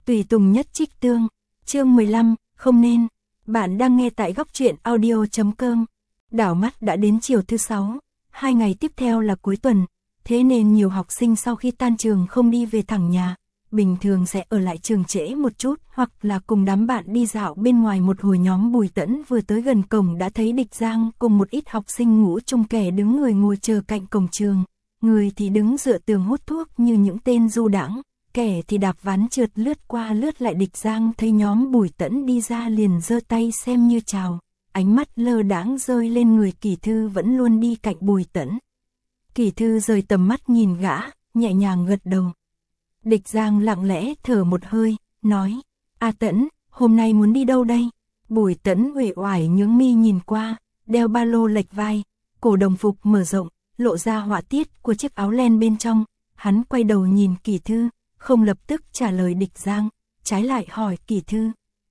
Tùy tùng nhất trích tương, chương 15, không nên. Bạn đang nghe tại góc truyện audio.com. Đảo mắt đã đến chiều thứ 6, 2 ngày tiếp theo là cuối tuần, thế nên nhiều học sinh sau khi tan trường không đi về thẳng nhà, bình thường sẽ ở lại trường trễ một chút hoặc là cùng đám bạn đi dạo bên ngoài một hồi. Nhóm Bùi Tẫn vừa tới gần cổng đã thấy Địch Giang cùng một ít học sinh ngũ chung kẻ đứng người ngồi chờ cạnh cổng trường, người thì đứng dựa tường hút thuốc như những tên du đãng, kẻ thì đạp ván trượt lướt qua lướt lại. Địch Giang thấy nhóm Bùi Tẫn đi ra liền giơ tay xem như chào, ánh mắt lơ đãng rơi lên người Kỳ Thư vẫn luôn đi cạnh Bùi Tẫn. Kỳ Thư rời tầm mắt nhìn gã, nhẹ nhàng gật đầu. Địch Giang lặng lẽ thở một hơi, nói, A Tẫn, hôm nay muốn đi đâu đây? Bùi Tẫn uể oải nhướng mi nhìn qua, đeo ba lô lệch vai, cổ đồng phục mở rộng, lộ ra họa tiết của chiếc áo len bên trong. Hắn quay đầu nhìn Kỳ Thư, không lập tức trả lời Địch Giang, trái lại hỏi Kỳ Thư.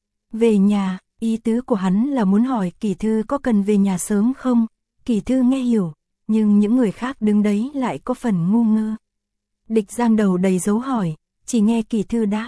Về nhà, ý tứ của hắn là muốn hỏi Kỳ Thư có cần về nhà sớm không? Kỳ Thư nghe hiểu, nhưng những người khác đứng đấy lại có phần ngu ngơ. Địch Giang đầu đầy dấu hỏi, chỉ nghe Kỳ Thư đáp.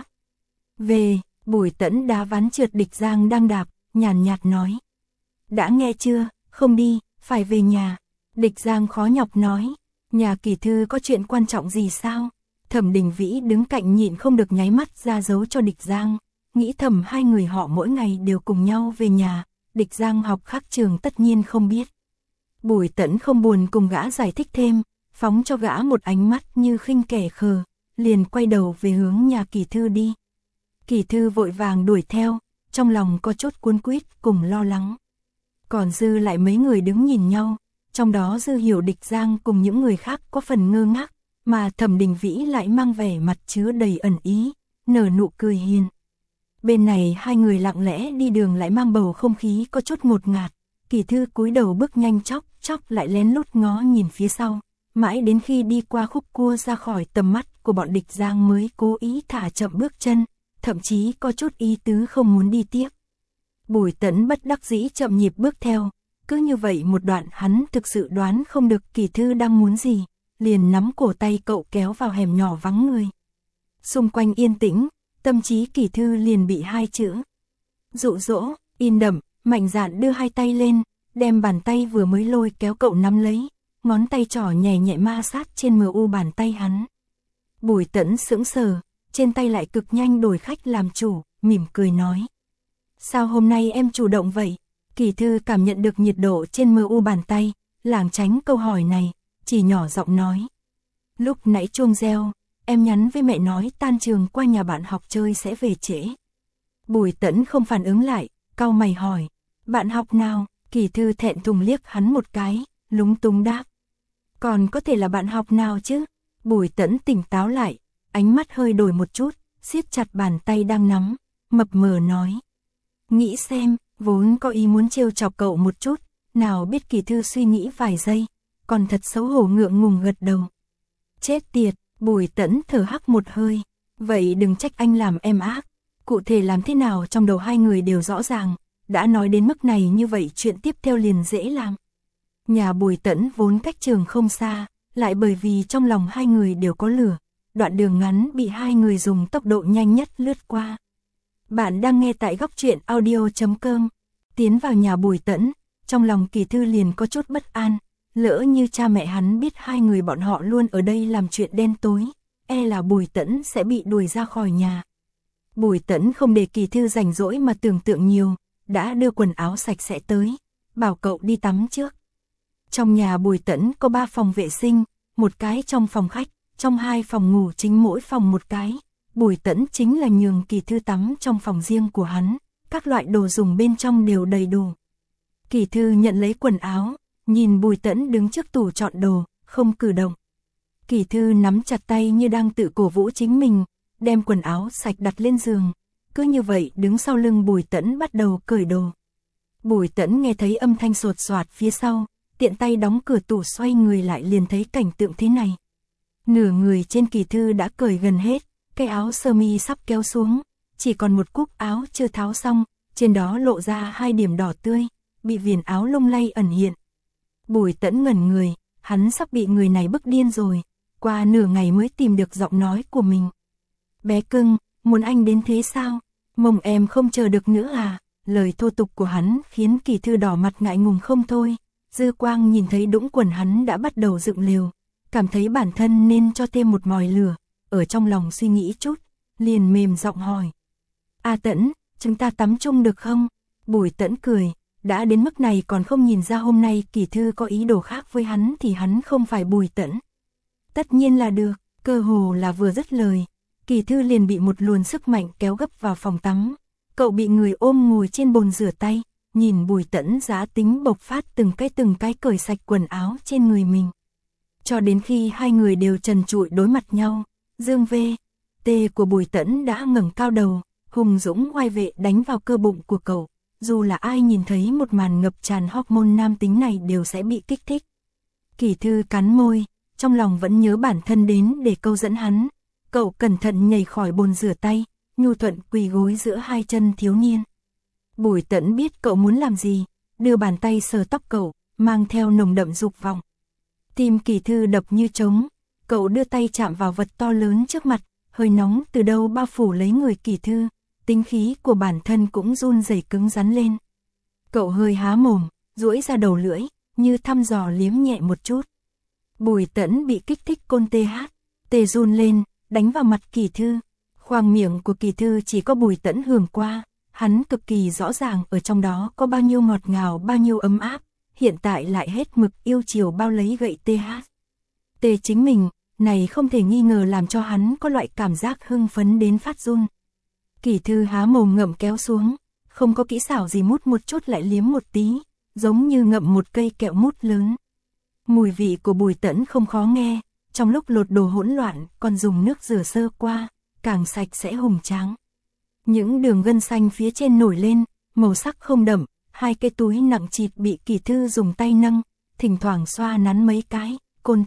Về. Bùi Tẫn đá ván trượt Địch Giang đang đạp, nhàn nhạt nói. Đã nghe chưa, không đi, phải về nhà. Địch Giang khó nhọc nói, nhà Kỳ Thư có chuyện quan trọng gì sao? Thẩm Đình Vĩ đứng cạnh nhịn không được nháy mắt ra dấu cho Địch Giang, nghĩ thầm hai người họ mỗi ngày đều cùng nhau về nhà, Địch Giang học khác trường tất nhiên không biết. Bùi Tẫn không buồn cùng gã giải thích thêm, phóng cho gã một ánh mắt như khinh kẻ khờ, liền quay đầu về hướng nhà Kỳ Thư đi. Kỳ Thư vội vàng đuổi theo, trong lòng có chút cuốn quýt cùng lo lắng. Còn dư lại mấy người đứng nhìn nhau, trong đó Dư Hiểu, Địch Giang cùng những người khác có phần ngơ ngác, mà Thẩm Đình Vĩ lại mang vẻ mặt chứa đầy ẩn ý, nở nụ cười hiền. Bên này hai người lặng lẽ đi đường lại mang bầu không khí có chút ngột ngạt. Kỳ Thư cúi đầu bước nhanh chóc lại lén lút ngó nhìn phía sau, mãi đến khi đi qua khúc cua ra khỏi tầm mắt của bọn Địch Giang mới cố ý thả chậm bước chân, thậm chí có chút ý tứ không muốn đi tiếp. Bùi Tẫn bất đắc dĩ chậm nhịp bước theo, cứ như vậy một đoạn hắn thực sự đoán không được Kỳ Thư đang muốn gì, liền nắm cổ tay cậu kéo vào hẻm nhỏ vắng người. Xung quanh yên tĩnh, tâm trí Kỳ Thư liền bị hai chữ dụ dỗ in đậm. Mạnh dạn đưa hai tay lên, đem bàn tay vừa mới lôi kéo cậu nắm lấy, ngón tay trỏ nhẹ nhẹ ma sát trên mu bàn tay hắn. Bùi Tẫn sững sờ, trên tay lại cực nhanh đổi khách làm chủ, mỉm cười nói. Sao hôm nay em chủ động vậy? Kỳ Thư cảm nhận được nhiệt độ trên mu bàn tay, lảng tránh câu hỏi này, chỉ nhỏ giọng nói. Lúc nãy chuông reo, em nhắn với mẹ nói tan trường qua nhà bạn học chơi sẽ về trễ. Bùi Tẫn không phản ứng lại, cau mày hỏi. Bạn học nào? Kỳ Thư thẹn thùng liếc hắn một cái, lúng túng đáp. Còn có thể là bạn học nào chứ? Bùi Tẫn tỉnh táo lại, ánh mắt hơi đổi một chút, siết chặt bàn tay đang nắm, mập mờ nói. Nghĩ xem, vốn có ý muốn trêu chọc cậu một chút, nào biết Kỳ Thư suy nghĩ vài giây, còn thật xấu hổ ngượng ngùng gật đầu. Chết tiệt, Bùi Tẫn thở hắc một hơi, vậy đừng trách anh làm em ác, cụ thể làm thế nào trong đầu hai người đều rõ ràng. Đã nói đến mức này như vậy chuyện tiếp theo liền dễ làm. Nhà Bùi Tẫn vốn cách trường không xa, lại bởi vì trong lòng hai người đều có lửa, đoạn đường ngắn bị hai người dùng tốc độ nhanh nhất lướt qua. Bạn đang nghe tại góc truyện audio.com. Tiến vào nhà Bùi Tẫn, trong lòng Kỳ Thư liền có chút bất an, lỡ như cha mẹ hắn biết hai người bọn họ luôn ở đây làm chuyện đen tối, e là Bùi Tẫn sẽ bị đuổi ra khỏi nhà. Bùi Tẫn không để Kỳ Thư rảnh rỗi mà tưởng tượng nhiều, đã đưa quần áo sạch sẽ tới, bảo cậu đi tắm trước. Trong nhà Bùi Tẫn có 3 phòng vệ sinh, một cái trong phòng khách, trong 2 phòng ngủ chính mỗi phòng một cái. Bùi Tẫn chính là nhường Kỳ Thư tắm trong phòng riêng của hắn, các loại đồ dùng bên trong đều đầy đủ. Kỳ Thư nhận lấy quần áo, nhìn Bùi Tẫn đứng trước tủ chọn đồ, không cử động. Kỳ Thư nắm chặt tay như đang tự cổ vũ chính mình, đem quần áo sạch đặt lên giường. Cứ như vậy đứng sau lưng Bùi Tẫn bắt đầu cởi đồ. Bùi Tẫn nghe thấy âm thanh sột soạt phía sau, tiện tay đóng cửa tủ xoay người lại liền thấy cảnh tượng thế này. Nửa người trên Kỳ Thư đã cởi gần hết, cái áo sơ mi sắp kéo xuống, chỉ còn một cúc áo chưa tháo xong, trên đó lộ ra 2 điểm đỏ tươi, bị viền áo lung lay ẩn hiện. Bùi Tẫn ngẩn người, hắn sắp bị người này bức điên rồi, qua nửa ngày mới tìm được giọng nói của mình. Bé cưng, muốn anh đến thế sao? Mông em không chờ được nữa à? Lời thô tục của hắn khiến Kỳ Thư đỏ mặt ngại ngùng không thôi. Dư Quang nhìn thấy đũng quần hắn đã bắt đầu dựng lều, cảm thấy bản thân nên cho thêm một mồi lửa, ở trong lòng suy nghĩ chút, liền mềm giọng hỏi. A Tẫn, chúng ta tắm chung được không? Bùi Tẫn cười, đã đến mức này còn không nhìn ra hôm nay Kỳ Thư có ý đồ khác với hắn thì hắn không phải Bùi Tẫn. Tất nhiên là được, cơ hồ là vừa dứt lời, Kỳ Thư liền bị một luồng sức mạnh kéo gấp vào phòng tắm. Cậu bị người ôm ngồi trên bồn rửa tay, nhìn Bùi Tẫn giá tính bộc phát từng cái cởi sạch quần áo trên người mình. Cho đến khi hai người đều trần trụi đối mặt nhau, dương V.T của Bùi Tẫn đã ngẩng cao đầu, hùng dũng oai vệ đánh vào cơ bụng của cậu. Dù là ai nhìn thấy một màn ngập tràn hormone nam tính này đều sẽ bị kích thích. Kỳ Thư cắn môi, trong lòng vẫn nhớ bản thân đến để câu dẫn hắn. Cậu cẩn thận nhảy khỏi bồn rửa tay, nhu thuận quỳ gối giữa hai chân thiếu niên. Bùi Tẫn biết cậu muốn làm gì, đưa bàn tay sờ tóc cậu, mang theo nồng đậm dục vọng. Tim Kỳ Thư đập như trống, cậu đưa tay chạm vào vật to lớn trước mặt, hơi nóng từ đâu bao phủ lấy người Kỳ Thư, tính khí của bản thân cũng run rẩy cứng rắn lên. Cậu hơi há mồm, duỗi ra đầu lưỡi, như thăm dò liếm nhẹ một chút. Bùi Tẫn bị kích thích côn tê run lên, đánh vào mặt Kỳ Thư. Khoang miệng của Kỳ Thư chỉ có Bùi Tẫn hưởng qua, hắn cực kỳ rõ ràng ở trong đó có bao nhiêu ngọt ngào, bao nhiêu ấm áp, hiện tại lại hết mực yêu chiều bao lấy gậy tê chính mình, này không thể nghi ngờ làm cho hắn có loại cảm giác hưng phấn đến phát run. Kỳ Thư há mồm ngậm kéo xuống, không có kỹ xảo gì mút một chút lại liếm một tí, giống như ngậm một cây kẹo mút lớn. Mùi vị của Bùi Tẫn không khó nghe, trong lúc lột đồ hỗn loạn còn dùng nước rửa sơ qua, càng sạch sẽ hùng tráng. Những đường gân xanh phía trên nổi lên, màu sắc không đậm, hai cái túi nặng trịch bị Kỳ Thư dùng tay nâng, thỉnh thoảng xoa nắn mấy cái, côn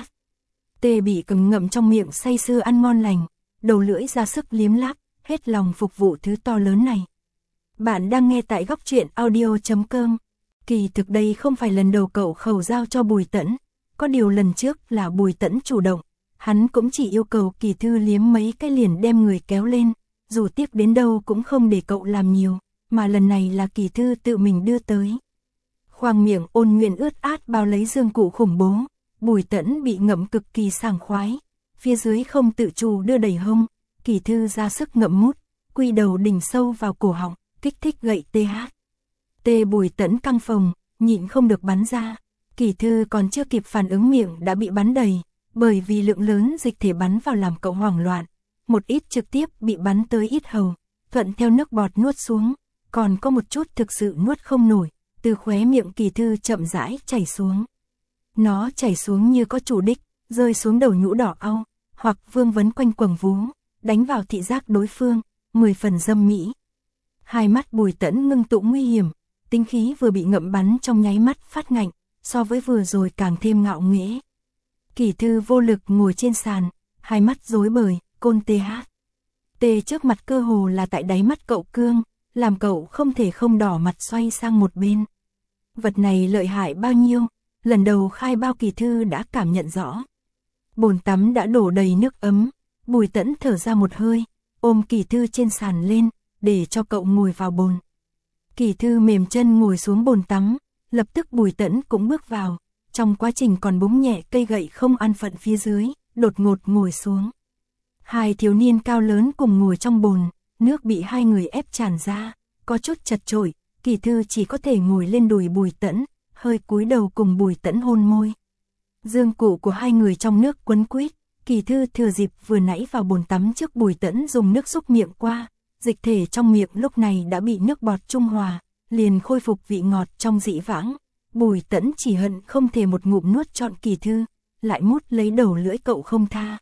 tê bị cầm ngậm trong miệng say sưa ăn ngon lành, đầu lưỡi ra sức liếm láp, hết lòng phục vụ thứ to lớn này. Bạn đang nghe tại góc truyện audio.com. Kỳ thực đây không phải lần đầu cậu khẩu giao cho Bùi Tẫn, có điều lần trước là Bùi Tẫn chủ động, hắn cũng chỉ yêu cầu Kỳ Thư liếm mấy cái liền đem người kéo lên, dù tiếp đến đâu cũng không để cậu làm nhiều, mà lần này là Kỳ Thư tự mình đưa tới. Khoang miệng ôn nhuận ướt át bao lấy dương cụ khủng bố, Bùi Tẫn bị ngậm cực kỳ sảng khoái, phía dưới không tự chủ đưa đẩy hông, Kỳ Thư ra sức ngậm mút, quy đầu đỉnh sâu vào cổ họng, kích thích gậy tê Bùi Tẫn căng phồng, nhịn không được bắn ra. Kỳ Thư còn chưa kịp phản ứng miệng đã bị bắn đầy, bởi vì lượng lớn dịch thể bắn vào làm cậu hoảng loạn, một ít trực tiếp bị bắn tới yết hầu, thuận theo nước bọt nuốt xuống, còn có một chút thực sự nuốt không nổi, từ khóe miệng Kỳ Thư chậm rãi chảy xuống. Nó chảy xuống như có chủ đích, rơi xuống đầu nhũ đỏ au, hoặc vương vấn quanh quầng vú, đánh vào thị giác đối phương, 10 phần dâm mỹ. Hai mắt Bùi Tẫn ngưng tụ nguy hiểm, tinh khí vừa bị ngậm bắn trong nháy mắt phát ngạnh, so với vừa rồi càng thêm ngạo nghễ. Kỳ Thư vô lực ngồi trên sàn, hai mắt rối bời, côn tê trước mặt cơ hồ là tại đáy mắt cậu cương, làm cậu không thể không đỏ mặt xoay sang một bên. Vật này lợi hại bao nhiêu, lần đầu khai bao Kỳ Thư đã cảm nhận rõ. Bồn tắm đã đổ đầy nước ấm, Bùi Tẫn thở ra một hơi, ôm Kỳ Thư trên sàn lên, để cho cậu ngồi vào bồn. Kỳ Thư mềm chân ngồi xuống bồn tắm, lập tức Bùi Tẫn cũng bước vào, trong quá trình còn búng nhẹ cây gậy không an phận phía dưới, đột ngột ngồi xuống. Hai thiếu niên cao lớn cùng ngồi trong bồn, nước bị hai người ép tràn ra, có chút chật chội, Kỳ Thư chỉ có thể ngồi lên đùi Bùi Tẫn, hơi cúi đầu cùng Bùi Tẫn hôn môi. Dương cụ của hai người trong nước quấn quýt, Kỳ Thư thừa dịp vừa nãy vào bồn tắm trước Bùi Tẫn dùng nước xúc miệng qua, dịch thể trong miệng lúc này đã bị nước bọt trung hòa, liền khôi phục vị ngọt trong dĩ vãng. Bùi Tẫn chỉ hận không thể một ngụm nuốt trọn Kỳ Thư, lại mút lấy đầu lưỡi cậu không tha.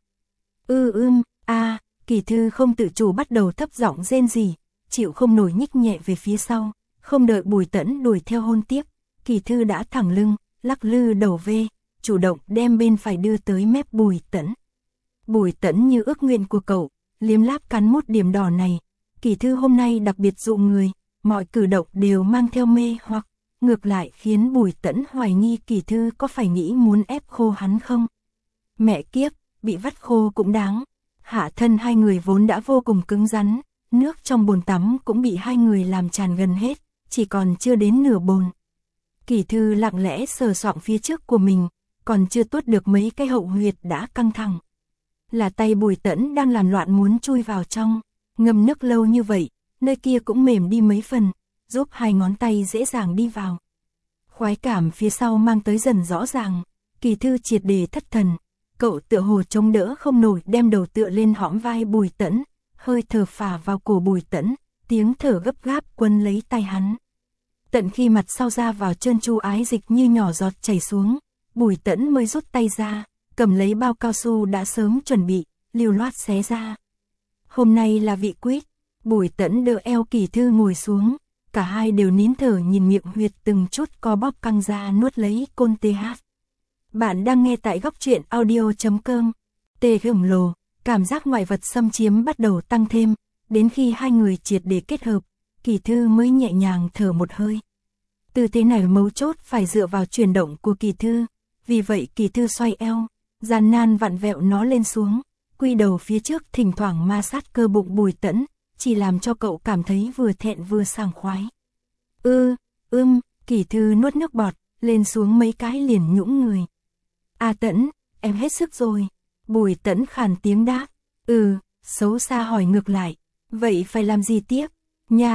Kỳ Thư không tự chủ bắt đầu thấp giọng rên rỉ, chịu không nổi nhích nhẹ về phía sau, không đợi Bùi Tẫn đuổi theo hôn tiếp, Kỳ Thư đã thẳng lưng, lắc lư đầu về, chủ động đem bên phải đưa tới mép Bùi Tẫn. Bùi Tẫn như ước nguyện của cậu, liếm láp cắn mút điểm đỏ này, Kỳ Thư hôm nay đặc biệt dụ người, mọi cử động đều mang theo mê hoặc, ngược lại khiến Bùi Tẫn hoài nghi Kỳ Thư có phải nghĩ muốn ép khô hắn không. Mẹ kiếp, bị vắt khô cũng đáng. Hạ thân hai người vốn đã vô cùng cứng rắn, nước trong bồn tắm cũng bị hai người làm tràn gần hết, chỉ còn chưa đến nửa bồn. Kỳ Thư lặng lẽ sờ soạng phía trước của mình, còn chưa tuốt được mấy cái hậu huyệt đã căng thẳng. Là tay Bùi Tẫn đang làm loạn muốn chui vào trong, ngâm nước lâu như vậy, nơi kia cũng mềm đi mấy phần, giúp hai ngón tay dễ dàng đi vào. Khoái cảm phía sau mang tới dần rõ ràng, Kỳ Thư triệt để thất thần, cậu tựa hồ chống đỡ không nổi đem đầu tựa lên hõm vai Bùi Tẫn, hơi thở phả vào cổ Bùi Tẫn, tiếng thở gấp gáp quấn lấy tay hắn. Tận khi mặt sau ra vào trơn tru ái dịch như nhỏ giọt chảy xuống, Bùi Tẫn mới rút tay ra, cầm lấy bao cao su đã sớm chuẩn bị, liều loát xé ra. Hôm nay là vị quýt, Bùi Tẫn đỡ eo Kỳ Thư ngồi xuống, cả hai đều nín thở nhìn miệng huyệt từng chút co bóp căng ra nuốt lấy côn TH. Bạn đang nghe tại góc truyện audio.com. Tê khổng lồ, cảm giác ngoại vật xâm chiếm bắt đầu tăng thêm, đến khi hai người triệt để kết hợp, Kỳ Thư mới nhẹ nhàng thở một hơi. Tư thế này mấu chốt phải dựa vào chuyển động của Kỳ Thư, vì vậy Kỳ Thư xoay eo, gian nan vặn vẹo nó lên xuống, quy đầu phía trước thỉnh thoảng ma sát cơ bụng Bùi Tẫn, chỉ làm cho cậu cảm thấy vừa thẹn vừa sảng khoái. Kỳ Thư nuốt nước bọt, lên xuống mấy cái liền nhũn người. Tẫn, em hết sức rồi. Bùi Tẫn khàn tiếng đáp. Xấu xa hỏi ngược lại. Vậy phải làm gì tiếp? Nhà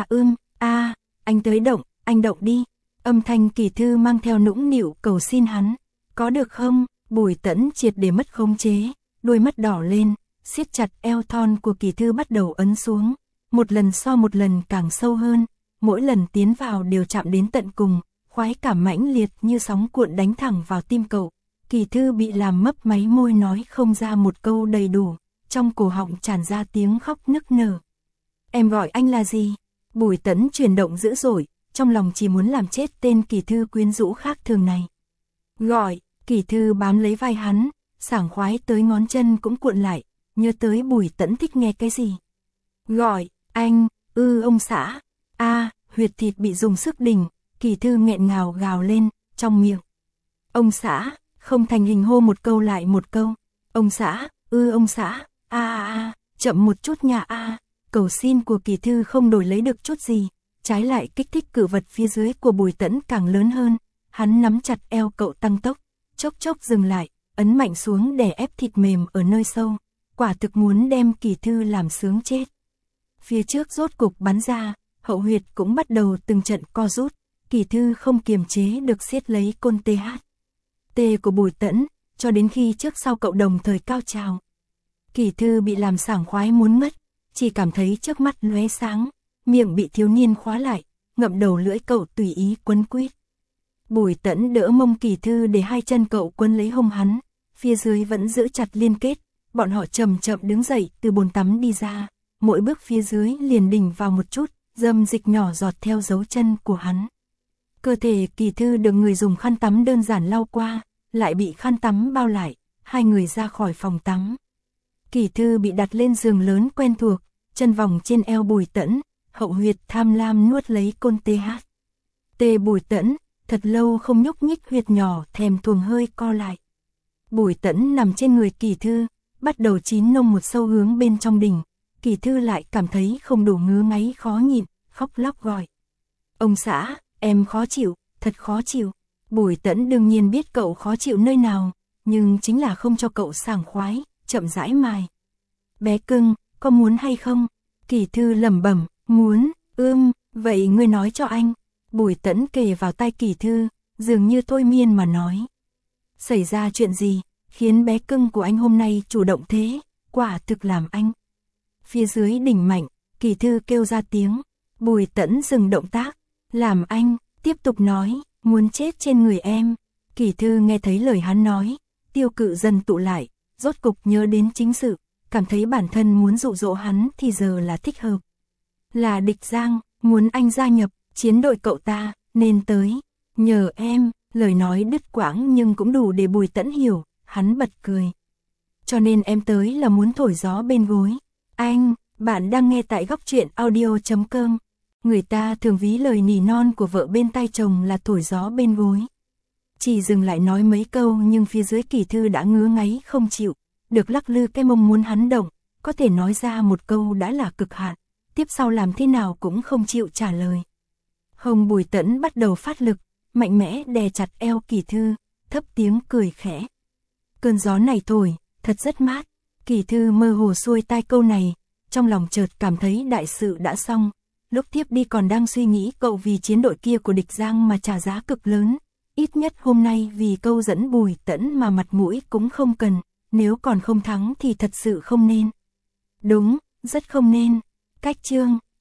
anh tới động, anh động đi. Âm thanh Kỳ Thư mang theo nũng nịu cầu xin hắn. Có được không? Bùi Tẫn triệt để mất khống chế, đôi mắt đỏ lên, siết chặt eo thon của Kỳ Thư bắt đầu ấn xuống. Một lần so một lần càng sâu hơn, mỗi lần tiến vào đều chạm đến tận cùng, khoái cảm mãnh liệt như sóng cuộn đánh thẳng vào tim cậu. Kỳ Thư bị làm mấp máy môi nói không ra một câu đầy đủ, trong cổ họng tràn ra tiếng khóc nức nở. Em gọi anh là gì? Bùi Tẫn chuyển động dữ dội, trong lòng chỉ muốn làm chết tên Kỳ Thư quyến rũ khác thường này. Gọi, Kỳ Thư bám lấy vai hắn, sảng khoái tới ngón chân cũng cuộn lại, nhớ tới Bùi Tẫn thích nghe cái gì. Gọi, anh, ông xã. Huyệt thịt bị dùng sức đỉnh, Kỳ Thư nghẹn ngào gào lên, trong miệng. Ông xã, không thành hình hô một câu lại một câu. Ông xã, ông xã, chậm một chút nha Cầu xin của Kỳ Thư không đổi lấy được chút gì, trái lại kích thích cử vật phía dưới của Bùi Tẫn càng lớn hơn. Hắn nắm chặt eo cậu tăng tốc, chốc chốc dừng lại, ấn mạnh xuống để ép thịt mềm ở nơi sâu, quả thực muốn đem Kỳ Thư làm sướng chết. Phía trước rốt cục bắn ra, hậu huyệt cũng bắt đầu từng trận co rút, Kỳ Thư không kiềm chế được siết lấy côn TH của Bùi Tẫn, cho đến khi trước sau cậu đồng thời cao trào. Kỳ Thư bị làm sảng khoái muốn ngất, chỉ cảm thấy trước mắt lóe sáng, miệng bị thiếu niên khóa lại, ngậm đầu lưỡi cậu tùy ý quấn quýt. Bùi Tẫn đỡ mông Kỳ Thư để hai chân cậu quấn lấy hông hắn, phía dưới vẫn giữ chặt liên kết, bọn họ chậm chậm đứng dậy từ bồn tắm đi ra, mỗi bước phía dưới liền đỉnh vào một chút, dâm dịch nhỏ giọt theo dấu chân của hắn. Cơ thể Kỳ Thư được người dùng khăn tắm đơn giản lau qua, lại bị khăn tắm bao lại, hai người ra khỏi phòng tắm. Kỳ Thư bị đặt lên giường lớn quen thuộc, chân vòng trên eo Bùi Tẫn, hậu huyệt tham lam nuốt lấy côn TH. Bùi Tẫn, thật lâu không nhúc nhích huyệt nhỏ thèm thuồng hơi co lại. Bùi Tẫn nằm trên người Kỳ Thư, bắt đầu chín nông một sâu hướng bên trong đỉnh. Kỳ Thư lại cảm thấy không đủ ngứa ngáy khó nhịn, khóc lóc gọi. Ông xã, em khó chịu, thật khó chịu. Bùi Tẫn đương nhiên biết cậu khó chịu nơi nào, nhưng chính là không cho cậu sảng khoái, chậm rãi mài. Bé cưng, có muốn hay không? Kỳ Thư lẩm bẩm, muốn, vậy ngươi nói cho anh. Bùi Tẫn kề vào tai Kỳ Thư, dường như thôi miên mà nói. Xảy ra chuyện gì, khiến bé cưng của anh hôm nay chủ động thế, quả thực làm anh. Phía dưới đỉnh mạnh, Kỳ Thư kêu ra tiếng, Bùi Tẫn dừng động tác, làm anh, tiếp tục nói, muốn chết trên người em. Kỳ Thư nghe thấy lời hắn nói, tiêu cự dần tụ lại, rốt cục nhớ đến chính sự, cảm thấy bản thân muốn dụ dỗ hắn thì giờ là thích hợp. Là địch Giang, muốn anh gia nhập, chiến đội cậu ta, nên tới. Nhờ em, lời nói đứt quãng nhưng cũng đủ để Bùi Tẫn hiểu, hắn bật cười. Cho nên em tới là muốn thổi gió bên gối. Anh, bạn đang nghe tại góc truyện audio.com. Người ta thường ví lời nỉ non của vợ bên tai chồng là thổi gió bên gối. Chỉ dừng lại nói mấy câu nhưng phía dưới Kỳ Thư đã ngứa ngáy không chịu, được lắc lư cái mông muốn hắn động, có thể nói ra một câu đã là cực hạn, tiếp sau làm thế nào cũng không chịu trả lời. Hồng Bùi Tẫn bắt đầu phát lực, mạnh mẽ đè chặt eo Kỳ Thư, thấp tiếng cười khẽ. Cơn gió này thổi, thật rất mát. Kỳ Thư mơ hồ xuôi tai câu này, trong lòng chợt cảm thấy đại sự đã xong. Lúc tiếp đi còn đang suy nghĩ cậu vì chiến đội kia của địch Giang mà trả giá cực lớn. Ít nhất hôm nay vì câu dẫn Bùi Tẫn mà mặt mũi cũng không cần, nếu còn không thắng thì thật sự không nên. Đúng, rất không nên. Cách chương